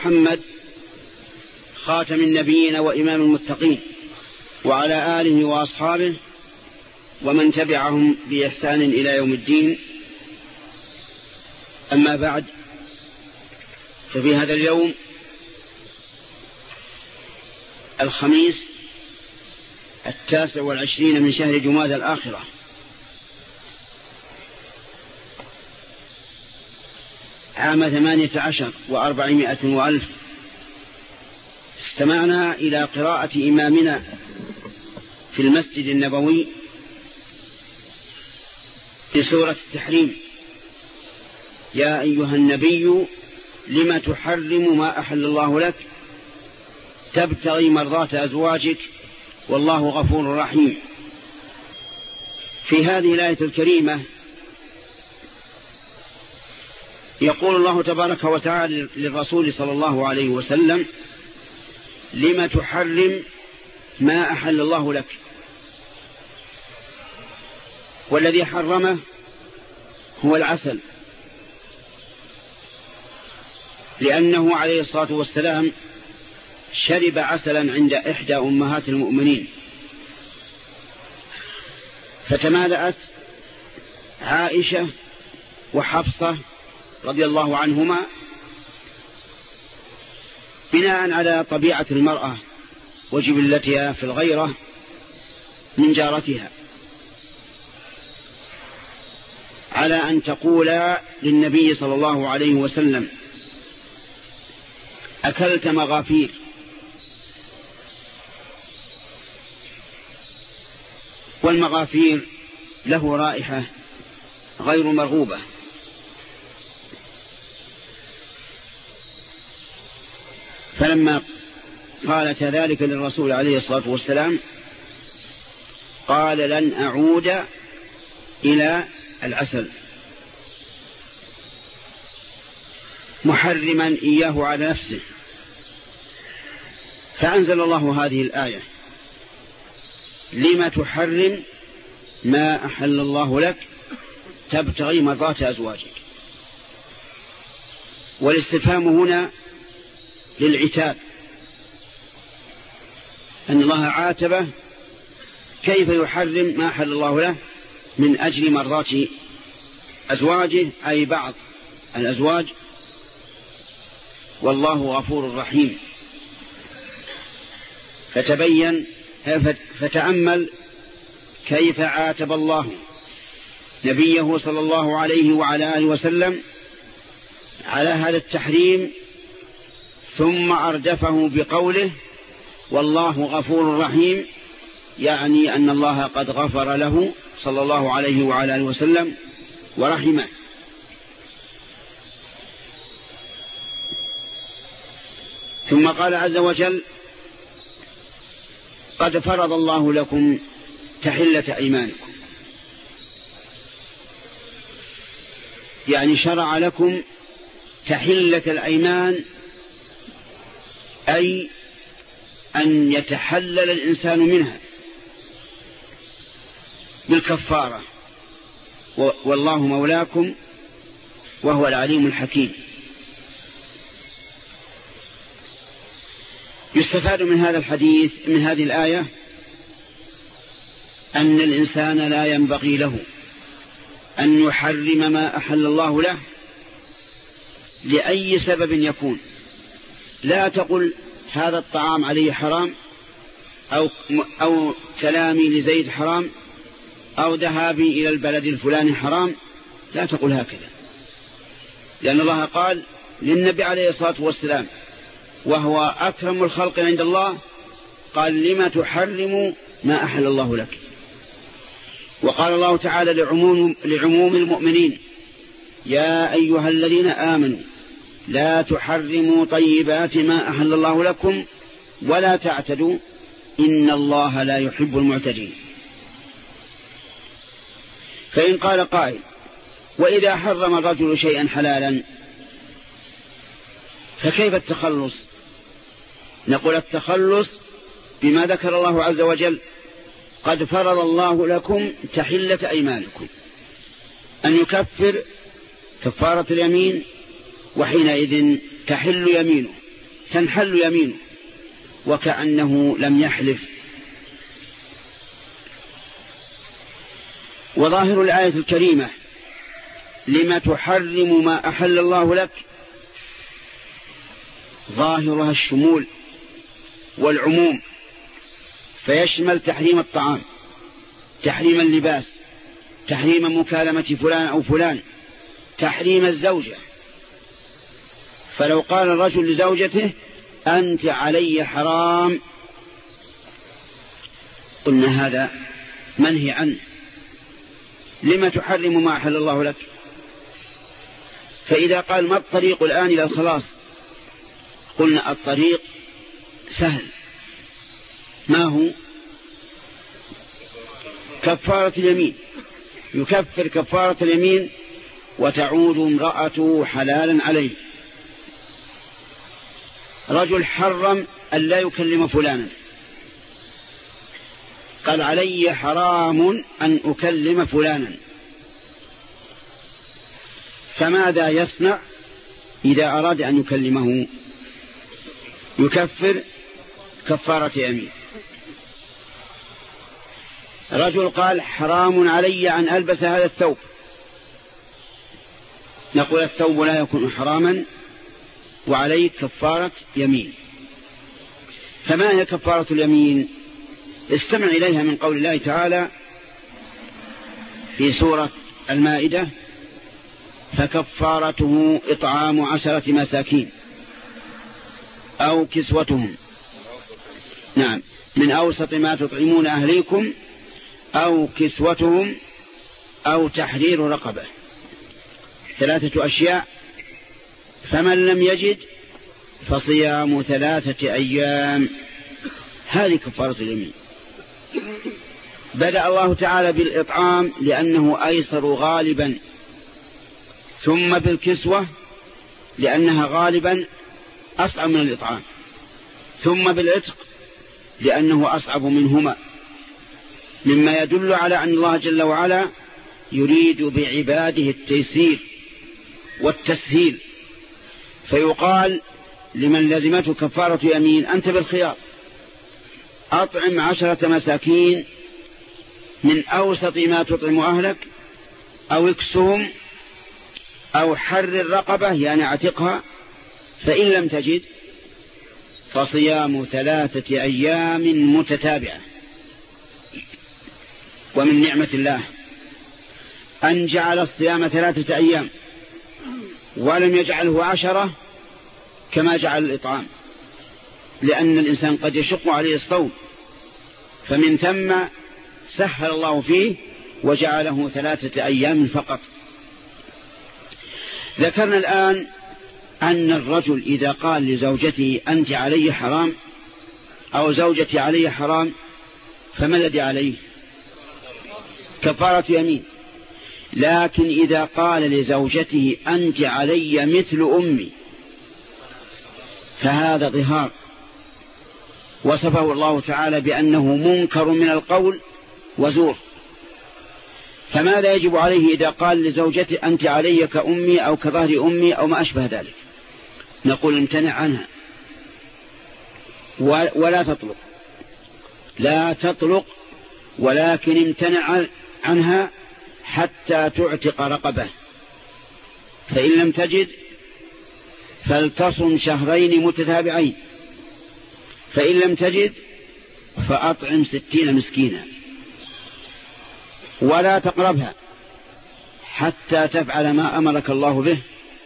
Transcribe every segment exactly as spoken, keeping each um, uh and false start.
محمد خاتم النبيين وإمام المتقين وعلى آله وأصحابه ومن تبعهم بإحسان إلى يوم الدين. أما بعد، ففي هذا اليوم الخميس التاسع والعشرين من شهر جماد الآخرة عام ثمانية عشر وأربعمائة وألف، استمعنا إلى قراءة إمامنا في المسجد النبوي في سورة التحريم: يا أيها النبي لم تحرم ما أحل الله لك تبتغي مرضات أزواجك والله غفور رحيم. في هذه الآية الكريمة يقول الله تبارك وتعالى للرسول صلى الله عليه وسلم: لم تحرم ما أحل الله لك. والذي حرمه هو العسل، لأنه عليه الصلاة والسلام شرب عسلا عند إحدى أمهات المؤمنين، فتمالأت عائشة وحفصة رضي الله عنهما بناء على طبيعة المرأة وجبلتها في الغيرة من جارتها، على أن تقول للنبي صلى الله عليه وسلم: أكلت مغافير. والمغافير له رائحة غير مرغوبة، فلما قالت ذلك للرسول عليه الصلاة والسلام قال: لن أعود إلى العسل، محرما إياه على نفسه. فأنزل الله هذه الآية: لما تحرم ما أحل الله لك تبتغي مرضات أزواجك. والاستفهام هنا للعتاب، أن الله عاتبه كيف يحرم ما أحل الله له من أجل مرضات أزواجه، أي بعض الأزواج، والله غفور رحيم. فتبين فتأمل كيف عاتب الله نبيه صلى الله عليه وعلى آله وسلم على هذا التحريم، ثم أردفه بقوله: والله غفور رحيم، يعني أن الله قد غفر له صلى الله عليه وعلى آله وسلم ورحمه. ثم قال عز وجل: قد فرض الله لكم تحلة أيمانكم، يعني شرع لكم تحلة الأيمان، أي أن يتحلل الإنسان منها بالكفارة، والله مولاكم وهو العليم الحكيم. يستفاد من هذا الحديث من هذه الآية أن الإنسان لا ينبغي له أن يحرم ما أحل الله له لأي سبب يكون. لا تقل هذا الطعام عليه حرام، أو, أو كلامي لزيد حرام، أو ذهابي إلى البلد الفلاني حرام. لا تقل هكذا، لأن الله قال للنبي عليه الصلاة والسلام وهو أكرم الخلق عند الله، قال: لما تحرم ما أحل الله لك. وقال الله تعالى لعموم, لعموم المؤمنين: يا أيها الذين آمنوا لا تحرموا طيبات ما أحل الله لكم ولا تعتدوا إن الله لا يحب المعتدين. فإن قال قائل: وإذا حرم الرجل شيئا حلالا فكيف التخلص؟ نقول: التخلص بما ذكر الله عز وجل: قد فرض الله لكم تحلة أيمانكم، أن يكفر كفارة اليمين، وحينئذ تحل يمينه تنحل يمينه وكأنه لم يحلف. وظاهر الآية الكريمة لما تحرم ما أحل الله لك ظاهرها الشمول والعموم، فيشمل تحريم الطعام، تحريم اللباس، تحريم مكالمة فلان أو فلان، تحريم الزوجة. فلو قال الرجل لزوجته أنت علي حرام، قلنا هذا منهي عنه، لما تحرم ما أحل الله لك؟ فإذا قال ما الطريق الآن إلى الخلاص؟ قلنا الطريق سهل، ما هو؟ كفارة اليمين، يكفر كفارة اليمين وتعود امرأته حلالا عليه. رجل حرم أن لا يكلم فلانا، قال علي حرام أن أكلم فلانا، فماذا يصنع إذا أراد أن يكلمه؟ يكفر كفارة يمين. رجل قال حرام علي أن ألبس هذا الثوب، نقول الثوب لا يكون حراما وعليك كفارة يمين. فما هي كفارة اليمين؟ استمع إليها من قول الله تعالى في سورة المائدة فكفارته إطعام عشرة مساكين أو كسوتهم، نعم، من أوسط ما تطعمون أهليكم أو كسوتهم أو تحرير رقبة، ثلاثة أشياء. فمن لم يجد فصيام ثلاثة أيام، هذه كفارة اليمين. بدأ الله تعالى بالإطعام لأنه أيسر غالبا، ثم بالكسوة لأنها غالبا أصعب من الإطعام، ثم بالعتق لأنه أصعب منهما، مما يدل على أن الله جل وعلا يريد بعباده التيسير والتسهيل. فيقال لمن لزمته كفارة يمين أنت بالخيار، أطعم عشرة مساكين من أوسط ما تطعم أهلك أو اكسهم أو حرر رقبة يعني اعتقها، فإن لم تجد فصيام ثلاثة أيام متتابعة. ومن نعمة الله أن جعل الصيام ثلاثة أيام ولم يجعله عشرة كما جعل الإطعام، لأن الإنسان قد يشق عليه الصوم، فمن ثم سهل الله فيه وجعله ثلاثة أيام فقط. ذكرنا الآن أن الرجل إذا قال لزوجته أنت علي حرام أو زوجتي علي حرام، فما الذي عليه؟ كفارة يمين. لكن إذا قال لزوجته أنت علي مثل أمي، فهذا ظهار، وصفه الله تعالى بأنه منكر من القول وزور. فماذا يجب عليه إذا قال لزوجته أنت علي كأمي أو كظهر أمي أو ما أشبه ذلك؟ نقول امتنع عنها ولا تطلق، لا تطلق، ولكن امتنع عنها حتى تعتق رقبة. فإن لم تجد فلتصم شهرين متتابعين، فإن لم تجد فأطعم ستين مسكينا، ولا تقربها حتى تفعل ما أمرك الله به.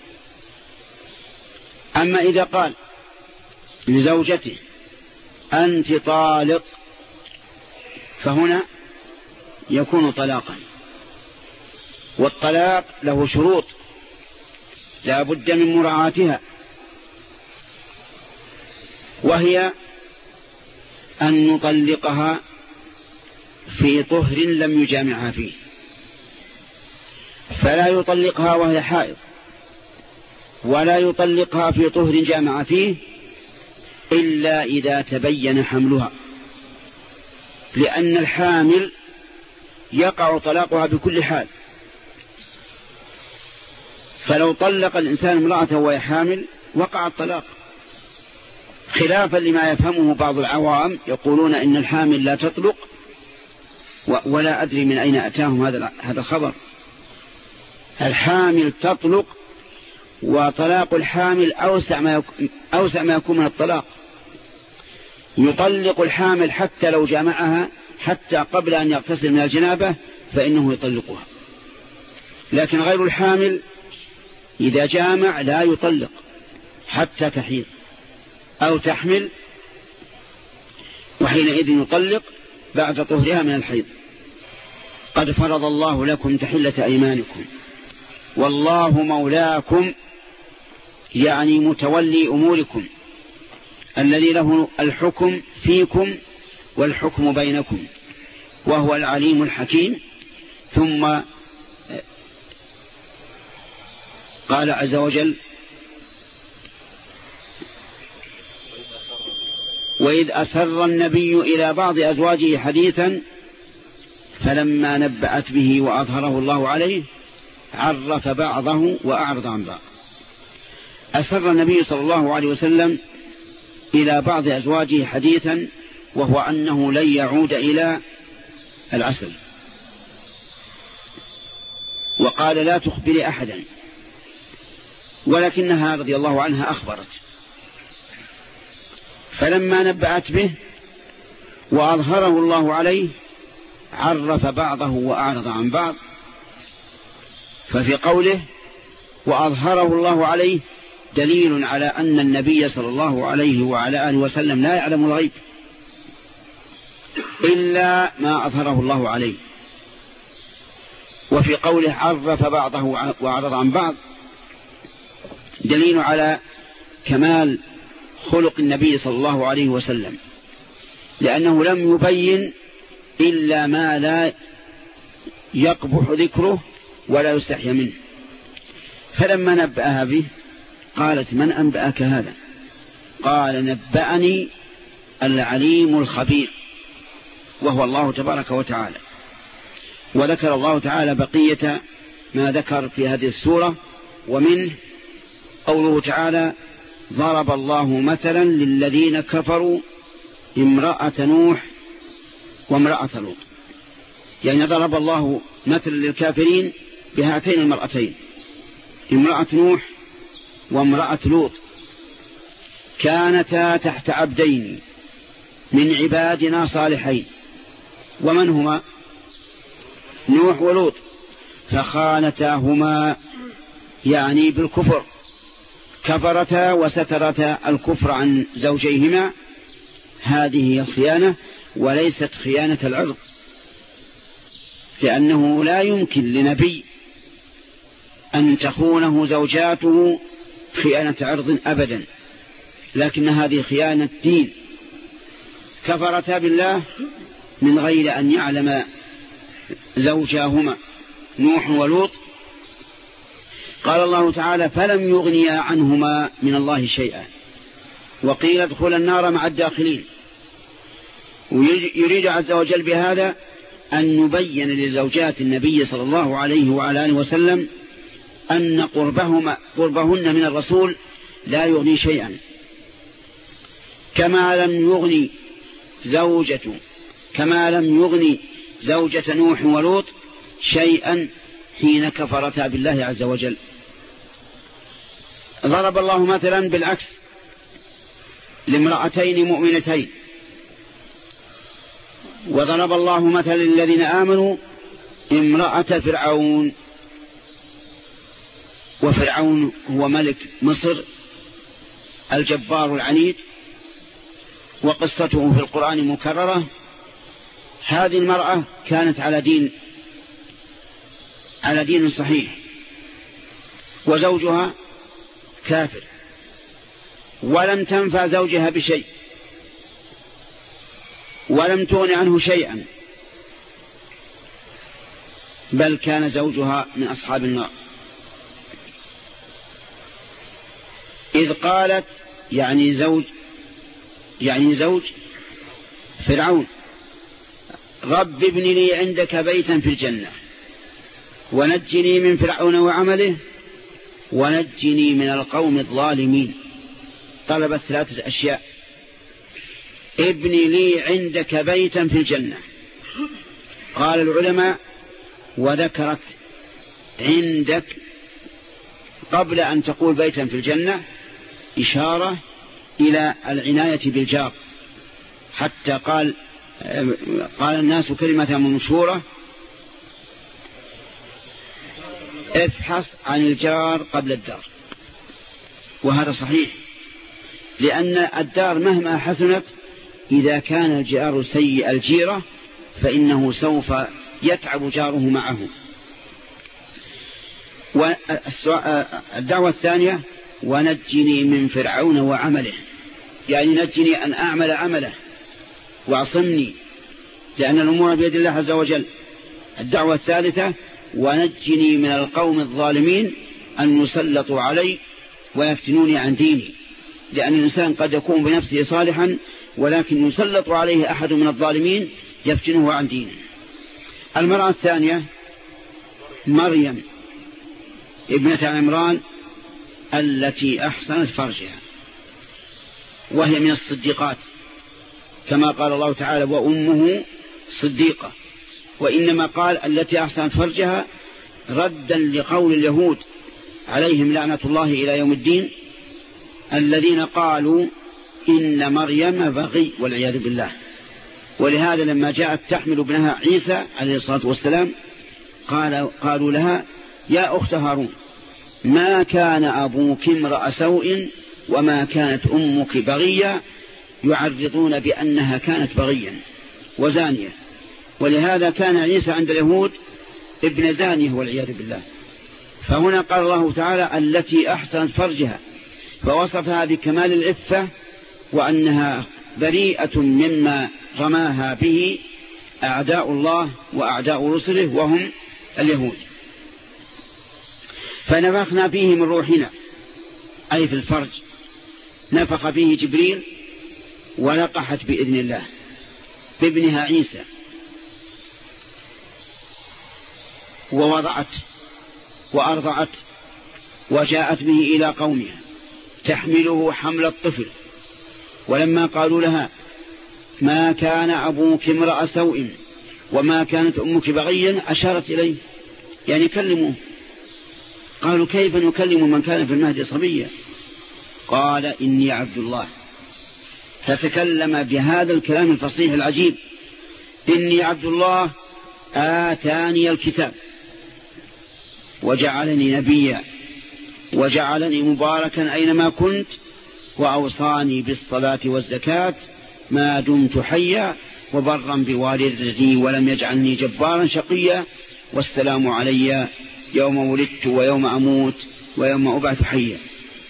أما إذا قال لزوجته أنت طالق، فهنا يكون طلاقا، والطلاق له شروط لا بد من مراعاتها، وهي أن نطلقها في طهر لم يجامعها فيه، فلا يطلقها وهي حائض، ولا يطلقها في طهر جامع فيه إلا إذا تبين حملها، لأن الحامل يقع طلاقها بكل حال. فلو طلق الإنسان امرأته وهي حامل وقع الطلاق، خلافا لما يفهمه بعض العوام، يقولون إن الحامل لا تطلق، ولا أدري من أين أتاهم هذا هذا الخبر. الحامل تطلق، وطلاق الحامل أوسع ما يكون, أوسع ما يكون من الطلاق. يطلق الحامل حتى لو جامعها حتى قبل أن يغتسل من الجنابة فإنه يطلقها، لكن غير الحامل إذا جامع لا يطلق حتى تحيض أو تحمل، وحينئذ يطلق بعد طهرها من الحيض. قد فرض الله لكم تحلة أيمانكم والله مولاكم، يعني متولي أموركم الذي له الحكم فيكم والحكم بينكم، وهو العليم الحكيم. ثم قال عز وجل: وإذ أسر النبي إلى بعض أزواجه حديثا فلما نبأت به وأظهره الله عليه عرف بعضه وأعرض عن بعض. أسر النبي صلى الله عليه وسلم إلى بعض أزواجه حديثا، وهو أنه لن يعود إلى العسل، وقال: لا تخبري أحدا، ولكنها رضي الله عنها أخبرت. فلما نبأت به وأظهره الله عليه عرف بعضه وأعرض عن بعض. ففي قوله وأظهره الله عليه دليل على أن النبي صلى الله عليه وعلى آله وسلم لا يعلم الغيب إلا ما أظهره الله عليه. وفي قوله عرف بعضه وأعرض عن بعض دليل على كمال خلق النبي صلى الله عليه وسلم، لأنه لم يبين إلا ما لا يقبح ذكره ولا يستحي منه. فلما نبأها به قالت: من أنبأك هذا؟ قال: نبأني العليم الخبير، وهو الله تبارك وتعالى. وذكر الله تعالى بقية ما ذكر في هذه السورة، ومنه قوله تعالى: ضرب الله مثلا للذين كفروا امرأة نوح وامرأة لوط. يعني ضرب الله مثلا للكافرين بهاتين المرأتين، امرأة نوح وامرأة لوط، كانتا تحت عبدين من عبادنا صالحين. ومن هما؟ نوح ولوط. فخانتاهما يعني بالكفر، كفرتا وسترتا الكفر عن زوجيهما. هذه هي الخيانة وليست خيانة العرض، لأنه لا يمكن لنبي أن تخونه زوجاته خيانة عرض أبدا، لكن هذه خيانة دين. كفرتا بالله من غير أن يعلم زوجاهما نوح ولوط. قال الله تعالى: فلم يغنيا عنهما من الله شيئا وقيل ادخل النار مع الداخلين. ويريد عز وجل بهذا أن يبين لزوجات النبي صلى الله عليه وعلى آله وسلم أن قربهما قربهن من الرسول لا يغني شيئا، كما لم يغني زوجة كما لم يغني زوجة نوح ولوط شيئا حين كفرتا بالله عز وجل. ضرب الله مثلا بالعكس لامرأتين مؤمنتين، وضرب الله مثلا للذين آمنوا امرأة فرعون. وفرعون هو ملك مصر الجبار العنيد، وقصته في القرآن مكررة. هذه المرأة كانت على دين على دين صحيح، وزوجها كافر، ولم تنفع زوجها بشيء ولم تغن عنه شيئا، بل كان زوجها من أصحاب النار. إذ قالت يعني زوج يعني زوج فرعون: رب ابن لي عندك بيتا في الجنة ونجني من فرعون وعمله ونجني من القوم الظالمين. طلبت ثلاثة أشياء: ابني لي عندك بيتا في الجنة. قال العلماء وذكرت عندك قبل أن تقول بيتا في الجنة إشارة إلى العناية بالجار، حتى قال قال الناس كلمة منشورة افحص عن الجار قبل الدار. وهذا صحيح، لأن الدار مهما حسنت إذا كان الجار سيء الجيرة فإنه سوف يتعب جاره معه. والدعوة الثانية ونجني من فرعون وعمله، يعني نجني أن أعمل عمله واعصمني، لأن الأمور بيد الله عز وجل. الدعوة الثالثة ونجني من القوم الظالمين أن يسلطوا علي ويفتنوني عن ديني، لأن الإنسان قد يكون بنفسه صالحا ولكن يسلط عليه أحد من الظالمين يفتنه عن دينه. المرأة الثانية مريم ابنة عمران التي أحسنت فرجها، وهي من الصديقات كما قال الله تعالى وأمه صديقة، وإنما قال التي أحسنت فرجها ردا لقول اليهود عليهم لعنة الله إلى يوم الدين الذين قالوا إن مريم بغي والعياذ بالله. ولهذا لما جاءت تحمل ابنها عيسى عليه الصلاة والسلام قال قالوا لها يا أخت هارون ما كان أبوك امرأ سوء وما كانت أمك بغية، يعرضون بأنها كانت بغيا وزانية. ولهذا كان عيسى عند اليهود ابن زانية والعياذ بالله. فهنا قال الله تعالى التي أحسنت فرجها، فوصفها بكمال العفة وأنها بريئة مما رماها به أعداء الله وأعداء رسله وهم اليهود. فنفخنا فيه من روحنا أي في الفرج، نفخ فيه جبريل ولقحت بإذن الله بابنها عيسى، ووضعت وأرضعت وجاءت به إلى قومها تحمله حمل الطفل. ولما قالوا لها ما كان أبوك امرأ سوء وما كانت أمك بغيا أشارت إليه، يعني كلموه. قالوا كيف نكلم من كان في المهد صبيا؟ قال إني عبد الله، فتكلم بهذا الكلام الفصيح العجيب إني عبد الله آتاني الكتاب وجعلني نبيا وجعلني مباركا أينما كنت وأوصاني بالصلاة والزكاة ما دمت حيا وبرا بوالدتي ولم يجعلني جبارا شقيا والسلام علي يوم ولدت ويوم أموت ويوم أبعث حيا.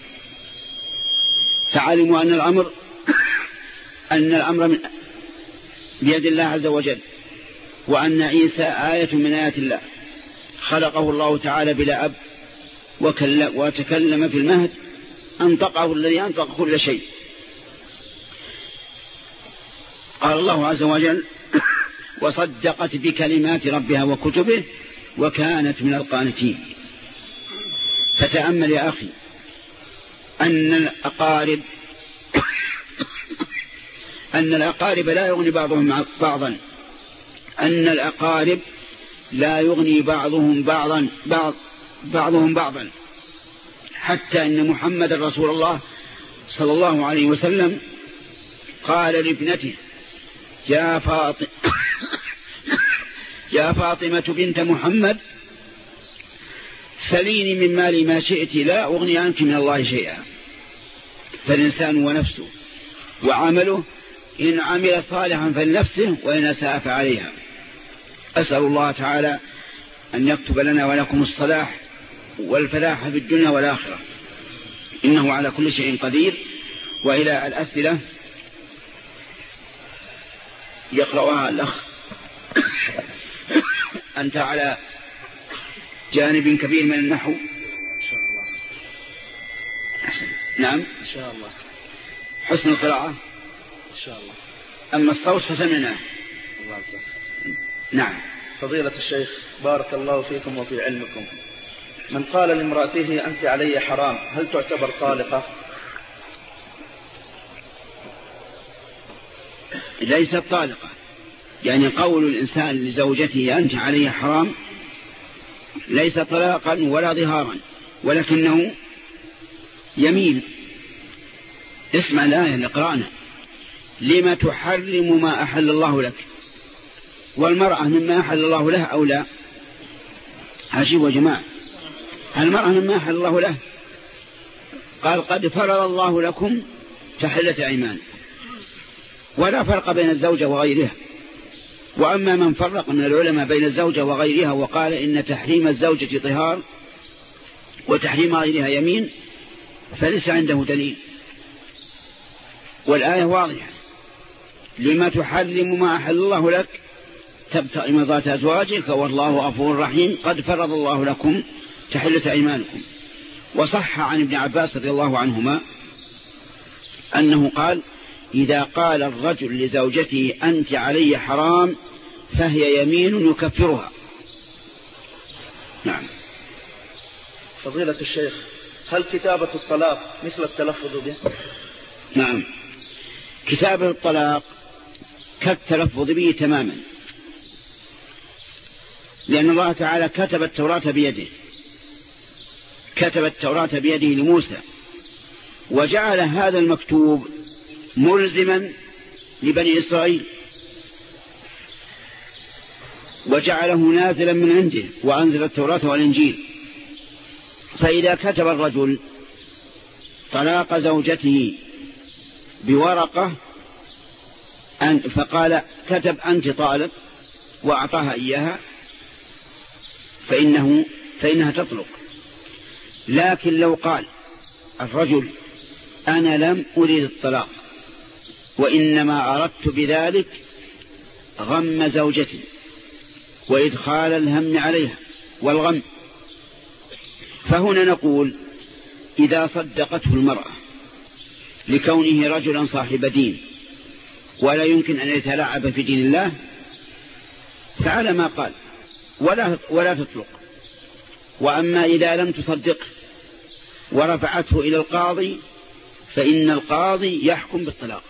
فعلموا أن الأمر أن الأمر من بيد الله عز وجل، وأن عيسى آية من آيات الله، خلقه الله تعالى بلا أب وتكلم في المهد، أنطقه الذي أنطق كل شيء. قال الله عز وجل وصدقت بكلمات ربها وكتبه وكانت من القانتين. فتأمل يا أخي أن الأقارب أن الأقارب لا يغني بعضهم بعضا أن الأقارب لا يغني بعضهم بعضا بعض بعضهم بعضا حتى إن محمد رسول الله صلى الله عليه وسلم قال لابنته يا فاطمة يا فاطمة بنت محمد سليني من مالي ما شئت لا أغني عنك من الله شيئا. فالإنسان ونفسه وعمله، إن عمل صالحا فلنفسه وإن أساء فعليها. أسأل الله تعالى أن يكتب لنا ولكم الصلاح والفلاح في الدنيا والآخرة، إنه على كل شيء قدير. وإلى الأسئلة يقرأها الأخ. أنت على جانب كبير من النحو إن شاء الله. نعم إن شاء الله. حسن القراءة إن شاء الله. أما الصوت فسمعناه. الله عزيز. نعم. فضيلة الشيخ بارك الله فيكم وفي علمكم، من قال لامرأته أنت علي حرام هل تعتبر طالقة؟ ليست طالقة، يعني قول الإنسان لزوجته أنت علي حرام ليس طلاقا ولا ظهارا، ولكنه يميل. اسمع الآية اللي قرأنا: لما تحرم ما أحل الله لك. والمرأة مما أحل الله له أو لا؟ عجيب يا جماعة، المرأة مما أحل الله له، قال قد فرض الله لكم تحلة أيمان، ولا فرق بين الزوجة وغيرها. وأما من فرق من العلماء بين الزوجة وغيرها وقال إن تحريم الزوجة طهار وتحريم غيرها يمين، فليس عنده دليل. والآية واضحة: لما تحرم ما أحل الله لك تبتغي مرضات أزواجك والله غفور رحيم قد فرض الله لكم تحلة أيمانكم. وصح عن ابن عباس رضي الله عنهما أنه قال: إذا قال الرجل لزوجته أنت علي حرام فهي يمين يكفرها. نعم. فضيلة الشيخ، هل كتابة الطلاق مثل التلفظ به؟ نعم، كتابة الطلاق كالتلفظ به تماما، لأن الله تعالى كتب التوراة بيده، كتب التوراة بيده لموسى، وجعل هذا المكتوب ملزما لبني إسرائيل، وجعله نازلا من عنده، وأنزل التوراة والإنجيل. فإذا كتب الرجل طلاق زوجته بورقة أن فقال كتب أنت طالق وأعطاها إياها فإنه فإنها تطلق. لكن لو قال الرجل أنا لم أريد الطلاق وإنما أردت بذلك غم زوجتي وإدخال الهم عليها والغم، فهنا نقول إذا صدقته المرأة لكونه رجلا صاحب دين ولا يمكن أن يتلاعب في دين الله فعلى ما قال ولا, ولا تطلق. وأما إذا لم تصدقه ورفعته إلى القاضي فإن القاضي يحكم بالطلاق.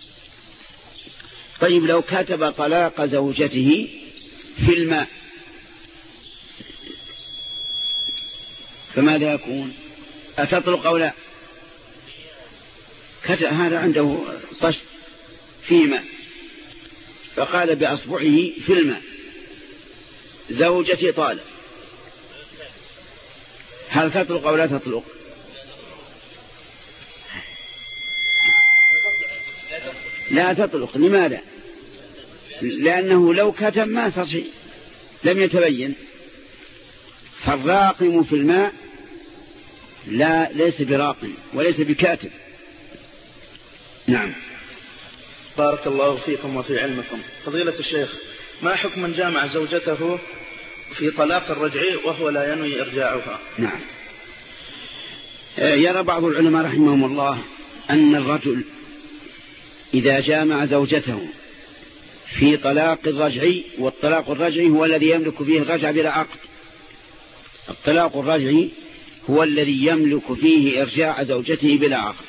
طيب لو كتب طلاق زوجته في الماء فماذا يكون؟ أتطلق أو لا؟ هذا عنده طشت في ماء فقال بأصبعه في الماء زوجتي طالق، هل تطلق أو لا تطلق؟ لا تطلق. لماذا؟ لأنه لو كتم ما صار شيء، لم يتبين. فالراقم في الماء لا ليس براقم وليس بكاتب. نعم. بارك الله فيكم وفي علمكم. فضيلة الشيخ، ما حكم من جامع زوجته في طلاق الرجعي وهو لا ينوي إرجاعها؟ نعم. يرى بعض العلماء رحمهم الله أن الرجل إذا جامع زوجته في طلاق الرجعي، والطلاق الرجعي هو الذي يملك فيه الرجع بلا عقد، الطلاق الرجعي هو الذي يملك فيه إرجاع زوجته بلا عقد.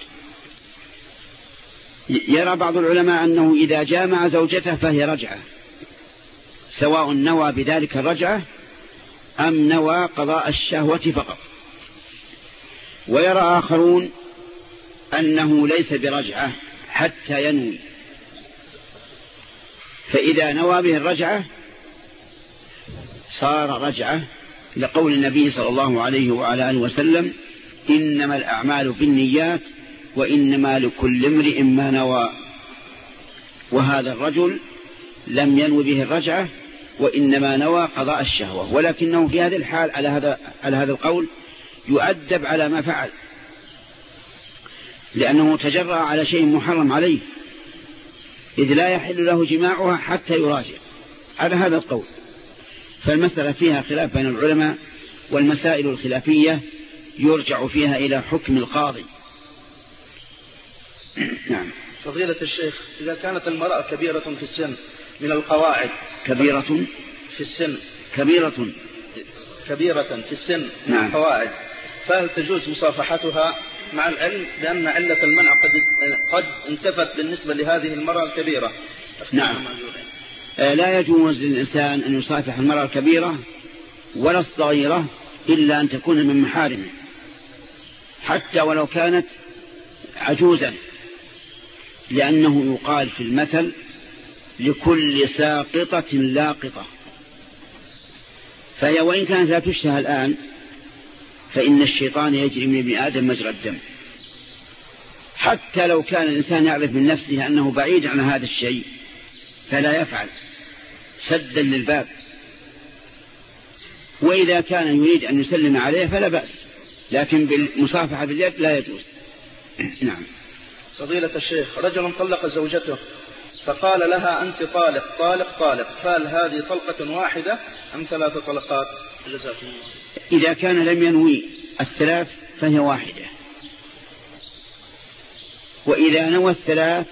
يرى بعض العلماء أنه إذا جامع زوجته فهي رجعة، سواء نوى بذلك الرجعة أم نوى قضاء الشهوة فقط. ويرى آخرون أنه ليس برجعة حتى ينوي، فإذا نوى به الرجعة صار رجعة، لقول النبي صلى الله عليه وعلى آله وسلم إنما الأعمال بالنيات وإنما لكل امرئ ما نوى. وهذا الرجل لم ينوي به الرجعة وإنما نوى قضاء الشهوة، ولكنه في هذه الحال على هذا على هذا القول يؤدب على ما فعل، لأنه تجرأ على شيء محرم عليه، إذ لا يحل له جماعها حتى يراجع على هذا القول. فالمسألة فيها خلاف بين العلماء، والمسائل الخلافية يرجع فيها إلى حكم القاضي. نعم. فضيلة الشيخ، إذا كانت المرأة كبيرة في السن من القواعد كبيرة في السن كبيرة كبيرة في السن من نعم. القواعد، فهل تجوز مصافحتها مع العلم بأن علة المنع قد قد انتفت بالنسبة لهذه المرأة الكبيرة. نعم. لا يجوز للإنسان أن يصافح المرأة الكبيرة ولا الصغيرة إلا أن تكون من محارمه، حتى ولو كانت عجوزا، لأنه يقال في المثل لكل ساقطة لاقطة. فهي وإن كانت لا تشتهى الآن فإن الشيطان يجري من ابن آدم مجرى الدم، حتى لو كان الإنسان يعرف من نفسه أنه بعيد عن هذا الشيء فلا يفعل سدا للباب. وإذا كان يريد أن يسلم عليه فلا بأس، لكن بالمصافحة باليد لا يجوز. نعم. فضيلة الشيخ، رجل طلق زوجته فقال لها أنت طالق طالق طالق، فهل هذه طلقة واحدة أم ثلاث طلقات؟ جزاكم الله. إذا كان لم ينوي الثلاث فهي واحدة، وإذا نوى الثلاث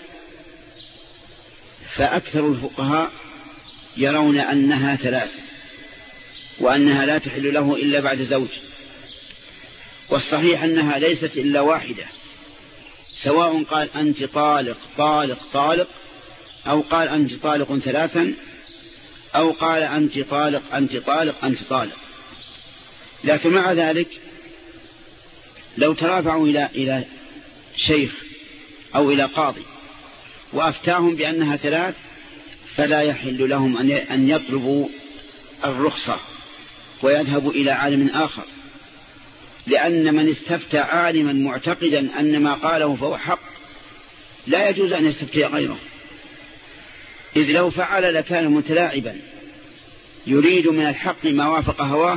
فأكثر الفقهاء يرون أنها ثلاث، وأنها لا تحل له إلا بعد زوج. والصحيح أنها ليست إلا واحدة، سواء قال أنت طالق طالق طالق، أو قال أنت طالق ثلاثا، أو قال أنت طالق أنت طالق أنت طالق. لكن مع ذلك لو ترافعوا إلى إلى شيخ أو إلى قاضي وأفتاهم بأنها ثلاث فلا يحل لهم أن يطلبوا الرخصة ويذهبوا إلى عالم آخر، لأن من استفتى عالما معتقدا أن ما قاله فهو حق لا يجوز أن يستفتي غيره، إذ لو فعل لكان متلاعبا يريد من الحق ما وافق هواه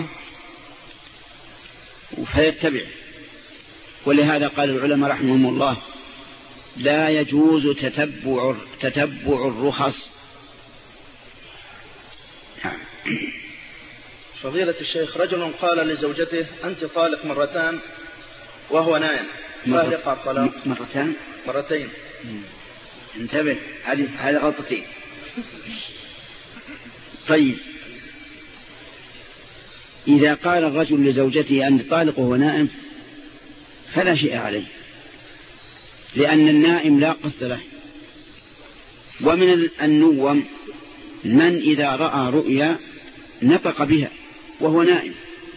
فيتبع. ولهذا قال العلماء رحمهم الله لا يجوز تتبع, تتبع الرخص. فضيلة الشيخ، رجل قال لزوجته أنت طالق مرتان وهو نائم، فهل يقع الطلاق؟ مرتان مرتين. انتبه، هذه هذه غلطتين. طيب، إذا قال الرجل لزوجته أنت طالق وهو نائم فلا شيء عليه، لأن النائم لا قصد له. ومن النوم من إذا رأى رؤيا نطق بها وهو نائم،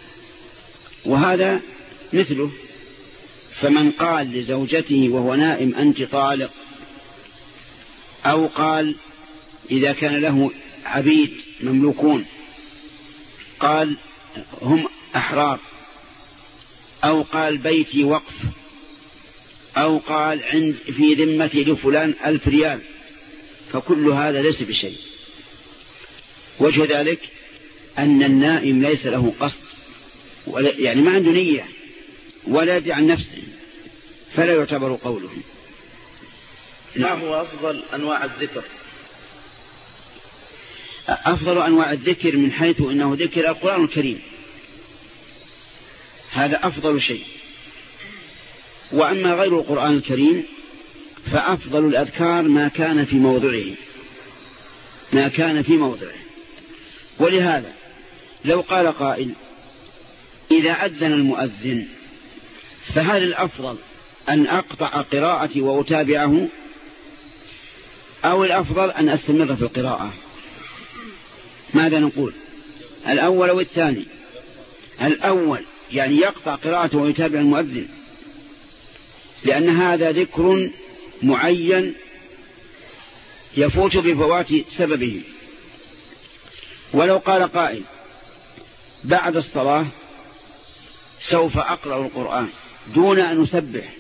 وهذا مثله. فمن قال لزوجته وهو نائم أنت طالق، أو قال إذا كان له عبيد مملوكون قال هم أحرار، أو قال بيتي وقف، أو قال عند في ذمتي لفلان ألف ريال، فكل هذا ليس بشيء. وجه ذلك أن النائم ليس له قصد، يعني ما عنده نية ولا يدري عن نفسه، فلا يعتبر قوله. ما هو أفضل أنواع الذكر؟ أفضل أنواع الذكر من حيث إنه ذكر القرآن الكريم، هذا أفضل شيء. وأما غير القرآن الكريم فأفضل الأذكار ما كان في موضعه ما كان في موضعه. ولهذا لو قال قائل إذا أذن المؤذن فهل الأفضل أن أقطع قراءتي وأتابعه، أو الأفضل أن أستمر في القراءة؟ ماذا نقول؟ الأول أو الثاني؟ الأول، يعني يقطع قراءته ويتابع المؤذن، لأن هذا ذكر معين يفوت بفوات سببه. ولو قال قائل بعد الصلاة سوف أقرأ القرآن دون أن أسبح،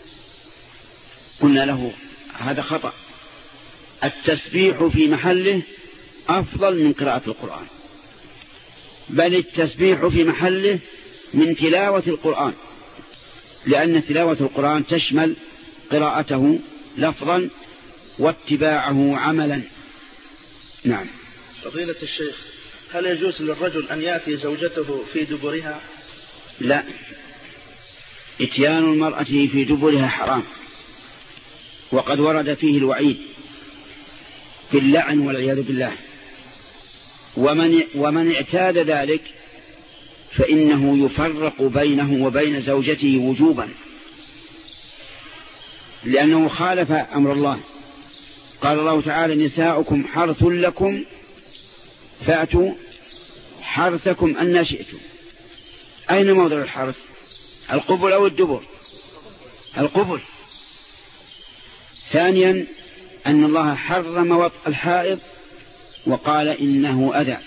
قلنا له هذا خطأ، التسبيح في محله أفضل من قراءة القرآن، بل التسبيح في محله من تلاوة القرآن، لأن تلاوة القرآن تشمل قراءته لفظا واتباعه عملا. نعم. فضيلة الشيخ، هل يجوز للرجل أن يأتي زوجته في دبرها؟ لا، اتيان المرأة في دبرها حرام، وقد ورد فيه الوعيد في اللعن والعياذ بالله. ومن, ومن اعتاد ذلك فإنه يفرق بينه وبين زوجته وجوبا، لأنه خالف أمر الله. قال الله تعالى نساؤكم حرث لكم فأتوا حرثكم أن شئتم. أين موضع الحرث؟ القبل أو الدبر؟ القبل. ثانيا أن الله حرم وطء الحائض وقال إنه أذى،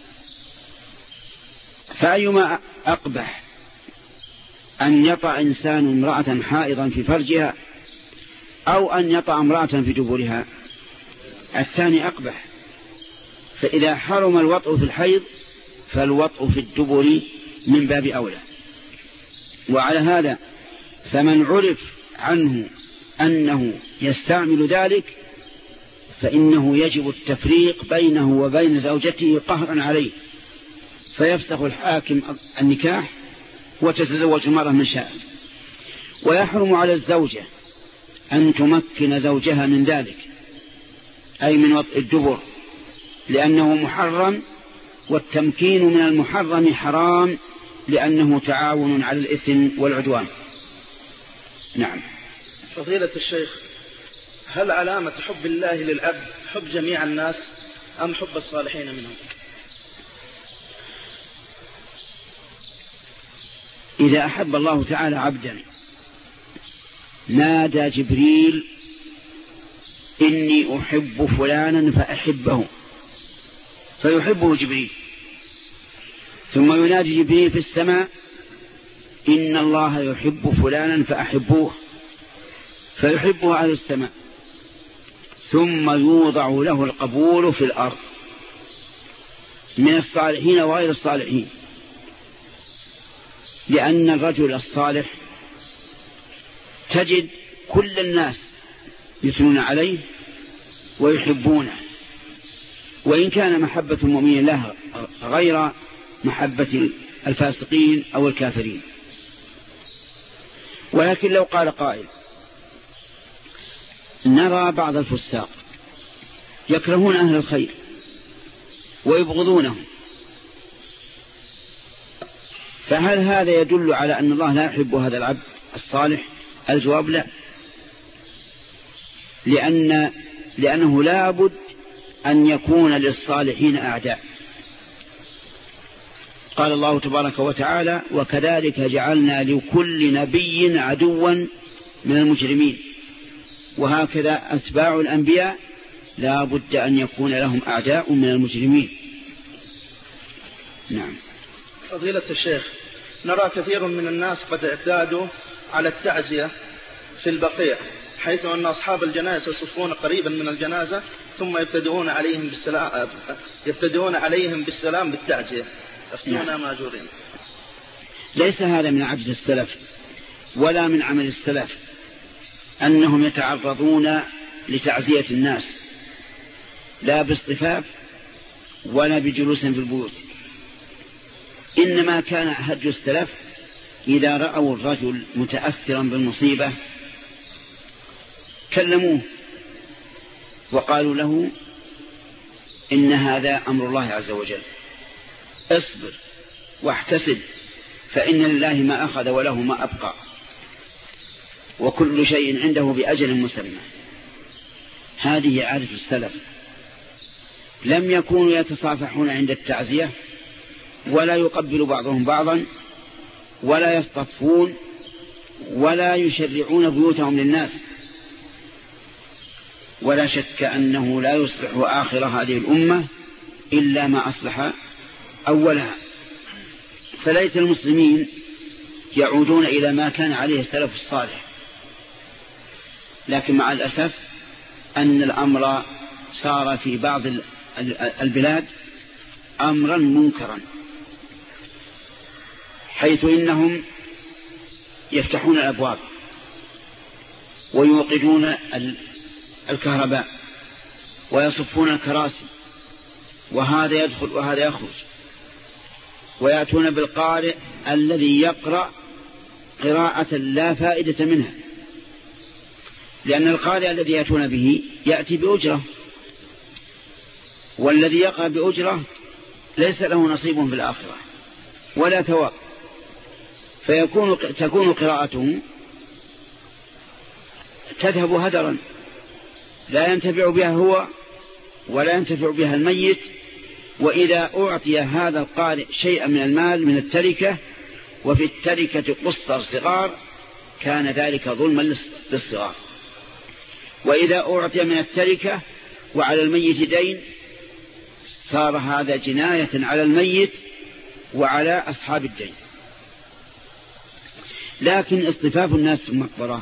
فأيما أقبح أن يطأ إنسان امرأة حائضا في فرجها أو أن يطأ امرأة في دبرها؟ الثاني أقبح. فإذا حرم الوطء في الحيض فالوطء في الدبر من باب أولى. وعلى هذا فمن عرف عنه أنه يستعمل ذلك فإنه يجب التفريق بينه وبين زوجته قهرا عليه، فيفسخ الحاكم النكاح وتتزوج المرأة من شاء. ويحرم على الزوجة أن تمكن زوجها من ذلك، أي من وطء الدبر، لأنه محرم، والتمكين من المحرم حرام لأنه تعاون على الإثم والعدوان. نعم. فضيلة الشيخ، هل علامة حب الله للعبد حب جميع الناس أم حب الصالحين منهم؟ إذا أحب الله تعالى عبدا نادى جبريل إني أحب فلانا فأحبه، فيحبه جبريل، ثم ينادي جبريل في السماء إن الله يحب فلانا فأحبوه، فيحبه أهل السماء، ثم يوضع له القبول في الأرض من الصالحين وغير الصالحين. لأن الرجل الصالح تجد كل الناس يثنون عليه ويحبونه، وإن كان محبة المؤمنين له غير محبة الفاسقين أو الكافرين. ولكن لو قال قائل نرى بعض الفساق يكرهون أهل الخير ويبغضونهم، فهل هذا يدل على أن الله لا يحب هذا العبد الصالح؟ الجواب لا، لأن لأنه لا بد أن يكون للصالحين أعداء. قال الله تبارك وتعالى وكذلك جعلنا لكل نبي عدوا من المجرمين، وهكذا أتباع الأنبياء لا بد أن يكون لهم أعداء من المجرمين. نعم. فضيلة الشيخ، نرى كثير من الناس قد اعتادوا على التعزية في البقيع، حيث أن أصحاب الجنازة يصفون قريبا من الجنازة ثم يبتدئون عليهم بالسلام يبتدئون عليهم بالسلام بالتعزية، أفتونا ماجورين. ليس هذا من عجز السلف ولا من عمل السلف أنهم يتعرضون لتعزية الناس، لا باصطفاف ولا بجلوس في البيوت. إنما كان هدي السلف إذا رأوا الرجل متأثرا بالمصيبة كلموه وقالوا له إن هذا أمر الله عز وجل، اصبر واحتسب فإن لله ما أخذ وله ما أبقى، وكل شيء عنده بأجل مسمى. هذه عادة السلف، لم يكونوا يتصافحون عند التعزية ولا يقبل بعضهم بعضا ولا يصطفون ولا يشرعون بيوتهم للناس. ولا شك أنه لا يصلح آخر هذه الأمة إلا ما أصلح أولها، فليت المسلمين يعودون إلى ما كان عليه السلف الصالح. لكن مع الأسف أن الأمر صار في بعض البلاد أمرا منكرا، حيث إنهم يفتحون الأبواب ويوقدون الكهرباء ويصفون الكراسي، وهذا يدخل وهذا يخرج، ويأتون بالقارئ الذي يقرأ قراءة لا فائدة منها، لأن القارئ الذي يأتون به يأتي بأجرة، والذي يقرأ بأجرة ليس له نصيب في الآخرة ولا ثواب، فيكون تكون قراءته تذهب هدرا لا ينتفع بها هو ولا ينتفع بها الميت. وإذا أعطي هذا القارئ شيئا من المال من التركة وفي التركة قصر صغار كان ذلك ظلما للصغار. وإذا أعطي من التركة وعلى الميت دين صار هذا جناية على الميت وعلى أصحاب الدين. لكن اصطفاف الناس في المقبرة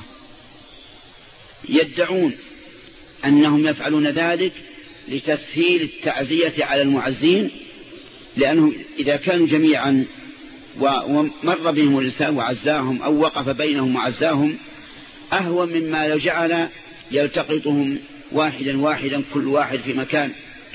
يدعون أنهم يفعلون ذلك لتسهيل التعزية على المعزين، لأنهم إذا كانوا جميعا ومر بهم الإنسان وعزاهم أو وقف بينهم وعزاهم أهون مما لو جعل يلتقطهم واحدا واحدا كل واحد في مكان.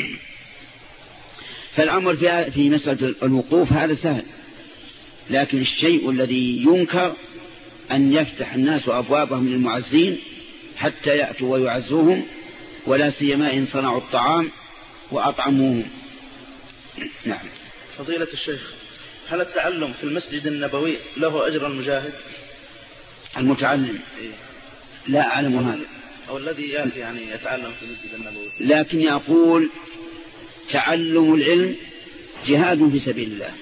فالأمر في مسألة الوقوف هذا سهل، لكن الشيء الذي ينكر أن يفتح الناس أبوابهم للمعزين حتى يأتوا ويعزوهم، ولا سيما إن صنعوا الطعام وأطعموهم. نعم. فضيلة الشيخ، هل التعلم في المسجد النبوي له أجر المجاهد؟ المتعلم لا أعلم هذا، أو الذي يأتي يعني يتعلم في المسجد النبوي. لكن يقول تعلم العلم جهاد في سبيل الله،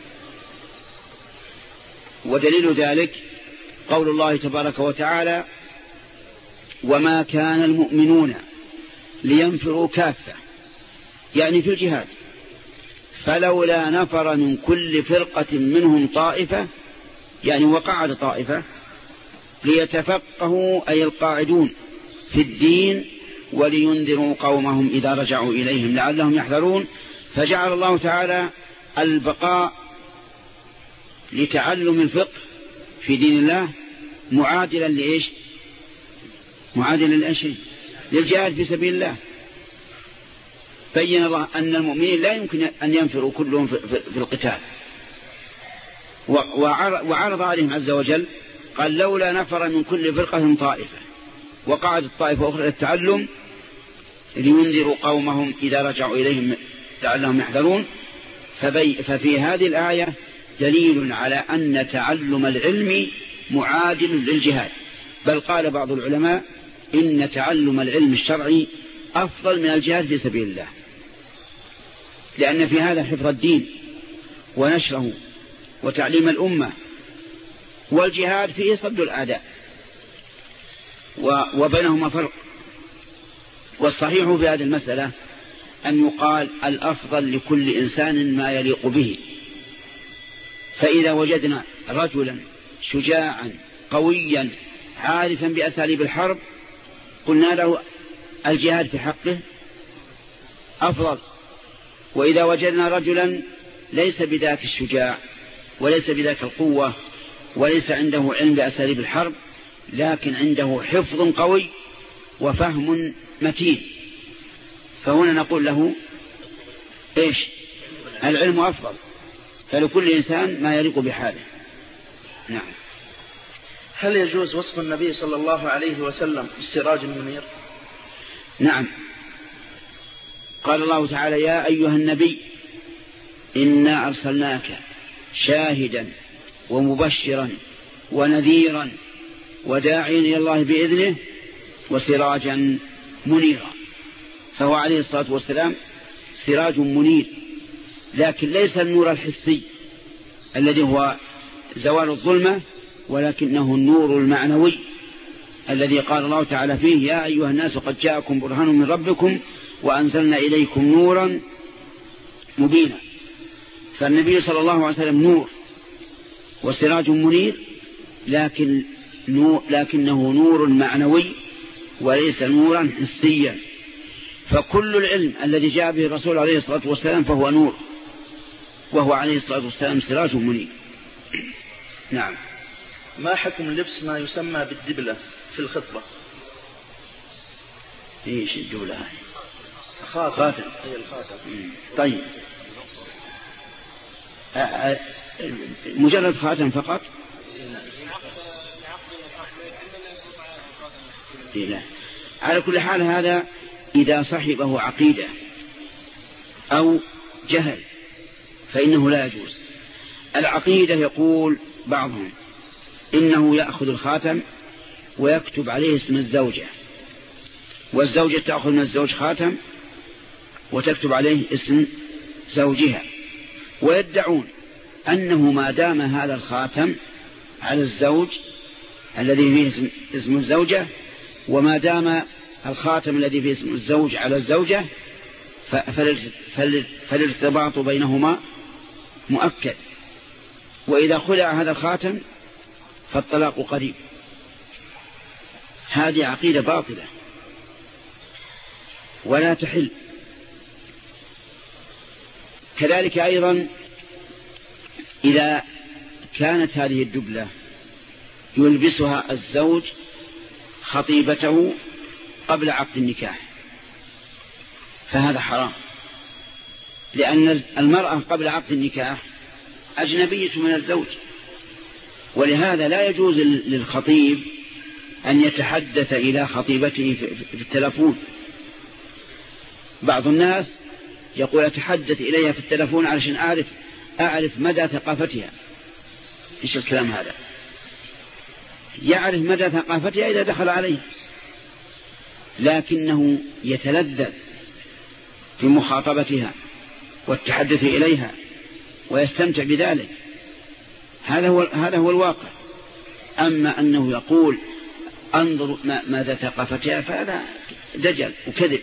ودليل ذلك قول الله تبارك وتعالى: وما كان المؤمنون لينفروا كافة، يعني في الجهاد، فلولا نفر من كل فرقة منهم طائفة، يعني وقعد طائفة، ليتفقهوا أي القاعدون في الدين ولينذروا قومهم إذا رجعوا إليهم لعلهم يحذرون. فجعل الله تعالى البقاء لتعلم الفقه في دين الله معادلا لإيش؟ معادلا للأشياء للجهاد في سبيل الله. بين الله أن المؤمنين لا يمكن أن ينفروا كلهم في القتال، وعرض عليهم عز وجل قال: لولا نفر من كل فرقة طائفة، وقعد الطائفة أخرى للتعلم لينذروا قومهم إذا رجعوا إليهم لعلهم يحذرون. ففي هذه الآية دليل على أن تعلم العلم معادل للجهاد، بل قال بعض العلماء إن تعلم العلم الشرعي أفضل من الجهاد في سبيل الله، لأن في هذا حفظ الدين ونشره وتعليم الأمة، والجهاد فيه صد الأعداء، وبينهما فرق. والصحيح في هذه المسألة أن يقال الأفضل لكل إنسان ما يليق به. فإذا وجدنا رجلا شجاعا قويا عارفا بأساليب الحرب قلنا له الجهاد في حقه أفضل. وإذا وجدنا رجلا ليس بذاك الشجاع وليس بذاك القوة وليس عنده علم بأساليب الحرب، لكن عنده حفظ قوي وفهم متين، فهنا نقول له إيش؟ العلم أفضل، فلكل إنسان ما يليق بحاله. نعم. هل يجوز وصف النبي صلى الله عليه وسلم بالسراج المنير؟ نعم. قال الله تعالى: يا أيها النبي إنا أرسلناك شاهدا ومبشرا ونذيرا وداعيا إلى الله بإذنه وسراجا منيرا. فهو عليه الصلاة والسلام سراج منير، لكن ليس النور الحسي الذي هو زوال الظلمة، ولكنه النور المعنوي الذي قال الله تعالى فيه: يا أيها الناس قد جاءكم برهان من ربكم وأنزلنا إليكم نورا مبينا. فالنبي صلى الله عليه وسلم نور وسراج منير، لكن نور لكنه نور معنوي وليس نورا حسيا. فكل العلم الذي جاء به الرسول عليه الصلاة والسلام فهو نور، وهو عليه الصلاة والسلام سراج منير. نعم. ما حكم لبس ما يسمى بالدبلة في الخطبة؟ ايش الدبلة هاي؟ خاتم. خاتم. هي الخاتم. طيب، مجرد خاتم فقط؟ لا. على كل حال هذا إذا صحبه عقيدة أو جهل فإنه لا يجوز. العقيدة يقول بعضهم إنه يأخذ الخاتم ويكتب عليه اسم الزوجة والزوجة تأخذ من الزوج خاتم وتكتب عليه اسم زوجها، ويدعون أنه ما دام هذا الخاتم على الزوج الذي فيه اسم الزوجة، وما دام الخاتم الذي فيه اسم الزوج على الزوجة، فالارتباط بينهما مؤكد، وإذا خلع هذا الخاتم فالطلاق قريب. هذه عقيدة باطلة ولا تحل. كذلك أيضا إذا كانت هذه الدبلة يلبسها الزوج خطيبته قبل عقد النكاح فهذا حرام، لأن المرأة قبل عقد النكاح أجنبية من الزوج، ولهذا لا يجوز للخطيب أن يتحدث إلى خطيبته في التلفون. بعض الناس يقول أتحدث إليها في التلفون علشان أعرف أعرف مدى ثقافتها. إيش الكلام هذا؟ يعرف مدى ثقافتها إذا دخل عليه، لكنه يتلذذ في مخاطبتها والتحدث إليها ويستمتع بذلك. هذا هو هذا هو الواقع. أما أنه يقول أنظر ماذا ثقافتها فهذا دجل وكذب.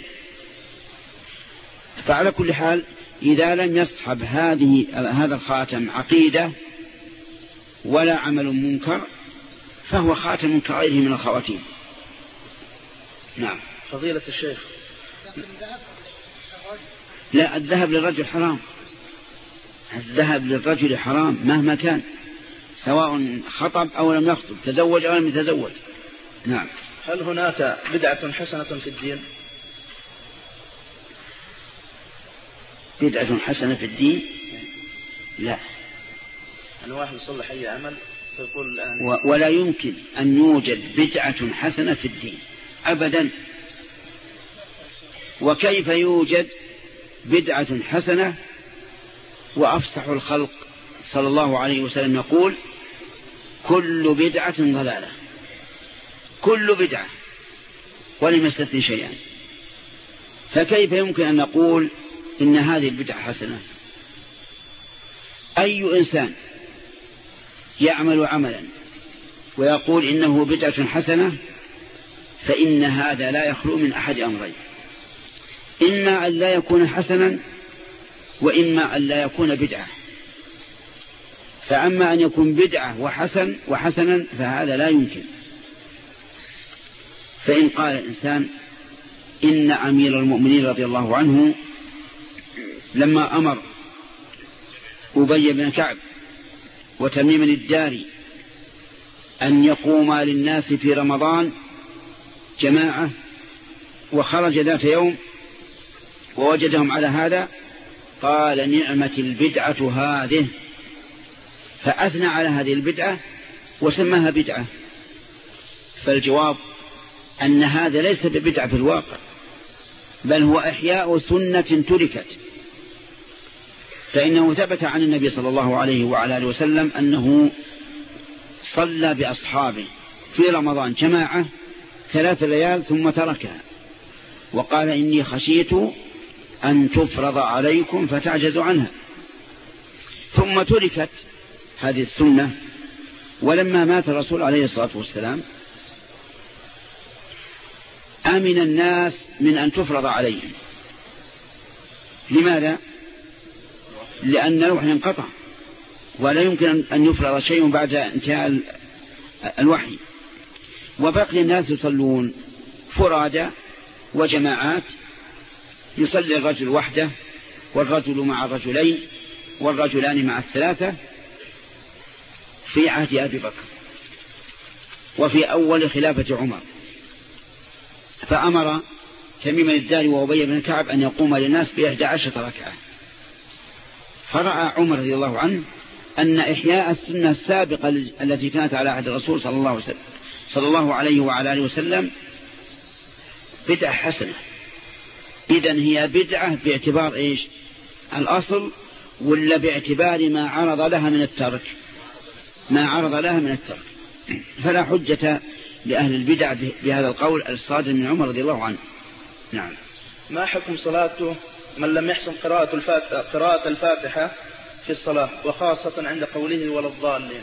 فعلى كل حال إذا لم يصحب هذه هذا الخاتم عقيدة ولا عمل منكر فهو خاتم كغيره من الخواتيم. نعم. فضيلة الشيخ، لا، الذهب للرجل حرام، الذهب للرجل حرام مهما كان، سواء خطب أو لم يخطب، تزوج أو لم يتزوج. نعم. هل هناك بدعة حسنة في الدين؟ بدعة حسنة في الدين؟ لا. أن واحد يصلح أي عمل فيقول الآن و... ولا يمكن أن يوجد بدعة حسنة في الدين أبدا. وكيف يوجد بدعة حسنة وأفصح الخلق صلى الله عليه وسلم يقول كل بدعة ضلالة، كل بدعة ولم يستثني شيئا. فكيف يمكن أن نقول إن هذه البدعة حسنة؟ أي إنسان يعمل عملا ويقول إنه بدعة حسنة فإن هذا لا يخلو من أحد أمرين: إما أن لا يكون حسنا، وإما أن لا يكون بدعة. فأما أن يكون بدعة وحسن وحسنا فهذا لا يمكن. فإن قال الإنسان إن أمير المؤمنين رضي الله عنه لما أمر أبي بن كعب وتميم الداري أن يقوما للناس في رمضان جماعة، وخرج ذات يوم ووجدهم على هذا، قال نعمة البدعة هذه، فأثنى على هذه البدعة وسماها بدعة. فالجواب أن هذا ليس ببدعة في الواقع، بل هو إحياء سنة تركت. فإنه ثبت عن النبي صلى الله عليه وعلى آله وسلم أنه صلى بأصحابه في رمضان جماعة ثلاث ليال ثم تركها، وقال إني خشيت أن تفرض عليكم فتعجزوا عنها. ثم تركت هذه السنة، ولما مات الرسول عليه الصلاة والسلام أمن الناس من أن تفرض عليهم. لماذا؟ لأن الوحي انقطع ولا يمكن أن يفرض شيء بعد انتهاء الوحي، وبقي الناس يصلون فرادى وجماعات، يصلي الرجل وحده والرجل مع الرجلين والرجلان مع الثلاثة في عهد أبي بكر وفي أول خلافة عمر. فأمر تميم الداري وأبي بن كعب أن يقوم للناس بإحدى عشرة ركعة. فرأى عمر رضي الله عنه أن إحياء السنة السابقة التي كانت على عهد الرسول صلى الله عليه وسلم صلى الله عليه وعلى آله وسلم بدعة حسنة. إذن هي بدعة باعتبار إيش؟ الأصل، ولا باعتبار ما عرض لها من الترك؟ ما عرض لها من الترك. فلا حجة لأهل البدع بهذا القول الصادر من عمر رضي الله عنه. نعم. ما حكم صلاته من لم يحسن قراءة الفاتحة, قراءة الفاتحة في الصلاة وخاصة عند قوله ولا الضالين؟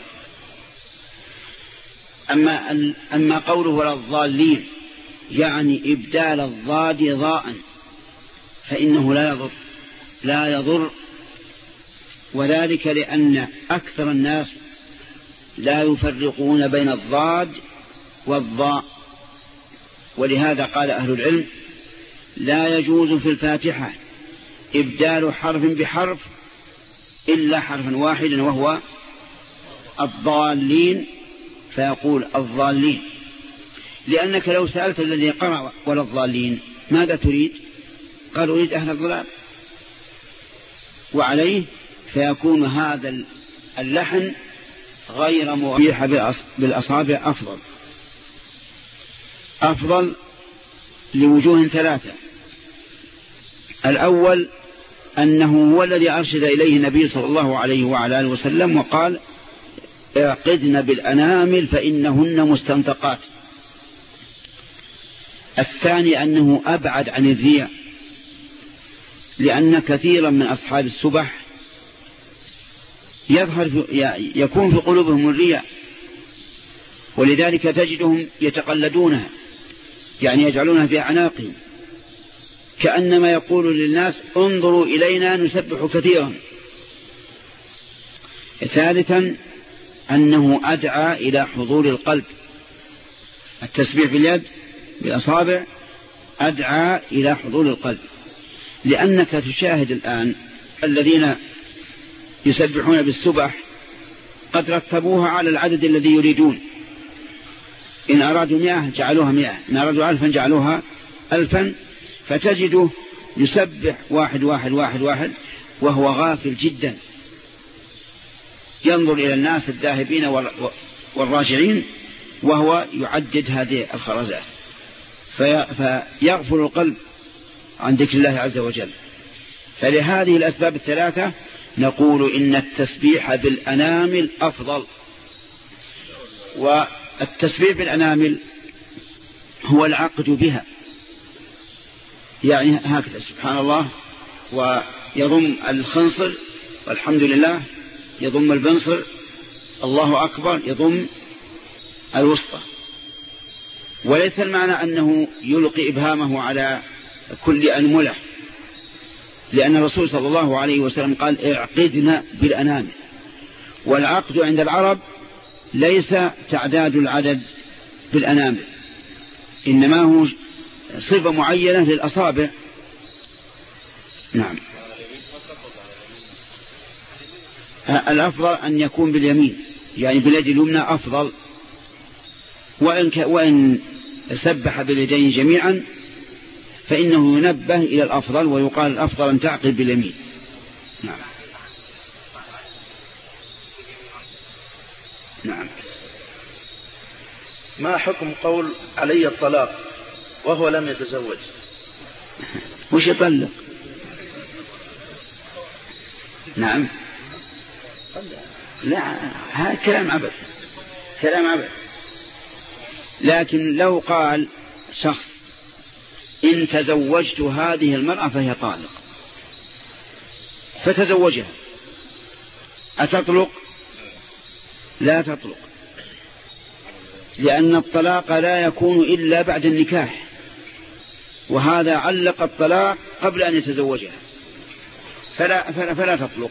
أما, أما قوله ولا الضالين يعني إبدال الضاد ضاء فإنه لا يضر لا يضر وذلك لأن أكثر الناس لا يفرقون بين الضاد والضاء، ولهذا قال أهل العلم لا يجوز في الفاتحة إبدال حرف بحرف إلا حرفا واحدا وهو الضالين، فيقول الضالين، لأنك لو سألت الذي قرأ ولا الضالين ماذا تريد؟ قال أريد أهل الضلال، وعليه فيكون هذا اللحن غير مريح بالأصابع أفضل أفضل لوجوه ثلاثة. الأول أنه هو الذي أرشد إليه النبي صلى الله عليه وعلى آله وسلم وقال اعقدن بالأنامل فإنهن مستنطقات. الثاني أنه أبعد عن الرياء، لأن كثيرا من أصحاب السبح يظهر في يكون في قلوبهم الرياء، ولذلك تجدهم يتقلدونها، يعني يجعلونها في أعناقهم كأنما يقول للناس انظروا إلينا نسبح كثيرا. ثالثا أنه أدعى إلى حضور القلب، التسبيح باليد بالأصابع أدعى إلى حضور القلب، لأنك تشاهد الآن الذين يسبحون بالسبح قد رتبوها على العدد الذي يريدون، إن أرادوا مئة جعلوها مئة، إن أرادوا ألفا جعلوها ألفا، فتجده يسبح واحد واحد واحد واحد وهو غافل جدا، ينظر إلى الناس الذاهبين والراجعين وهو يعدد هذه الخرزات، فيغفل القلب عن ذكر الله عز وجل. فلهذه الأسباب الثلاثة نقول إن التسبيح بالأنامل أفضل. والتسبيح بالأنامل هو العقد بها، يعني هكذا سبحان الله ويضم الخنصر والحمد لله، يضم البنصر الله أكبر، يضم الوسطى، وليس المعنى أنه يلقي إبهامه على كل أنملة، لأن الرسول صلى الله عليه وسلم قال اعقدنا بالأنامل، والعقد عند العرب ليس تعداد العدد بالأنامل، إنما هو صفة معينة للأصابع. نعم. الأفضل أن يكون باليمين، يعني باليد اليمنى أفضل، وإن, وإن سبح باليدين جميعا فإنه ينبه إلى الأفضل، ويقال الأفضل أن تعقد باليمين. نعم. نعم. ما حكم قول علي الطلاق وهو لم يتزوج؟ وش يطلق؟ نعم. لا، هذا كلام عبث، كلام عبث. لكن لو قال شخص إن تزوجت هذه المرأة فهي طالق، فتزوجها، أتطلق؟ لا تطلق، لأن الطلاق لا يكون إلا بعد النكاح، وهذا علق الطلاق قبل أن يتزوجها، فلا, فلا, فلا تطلق.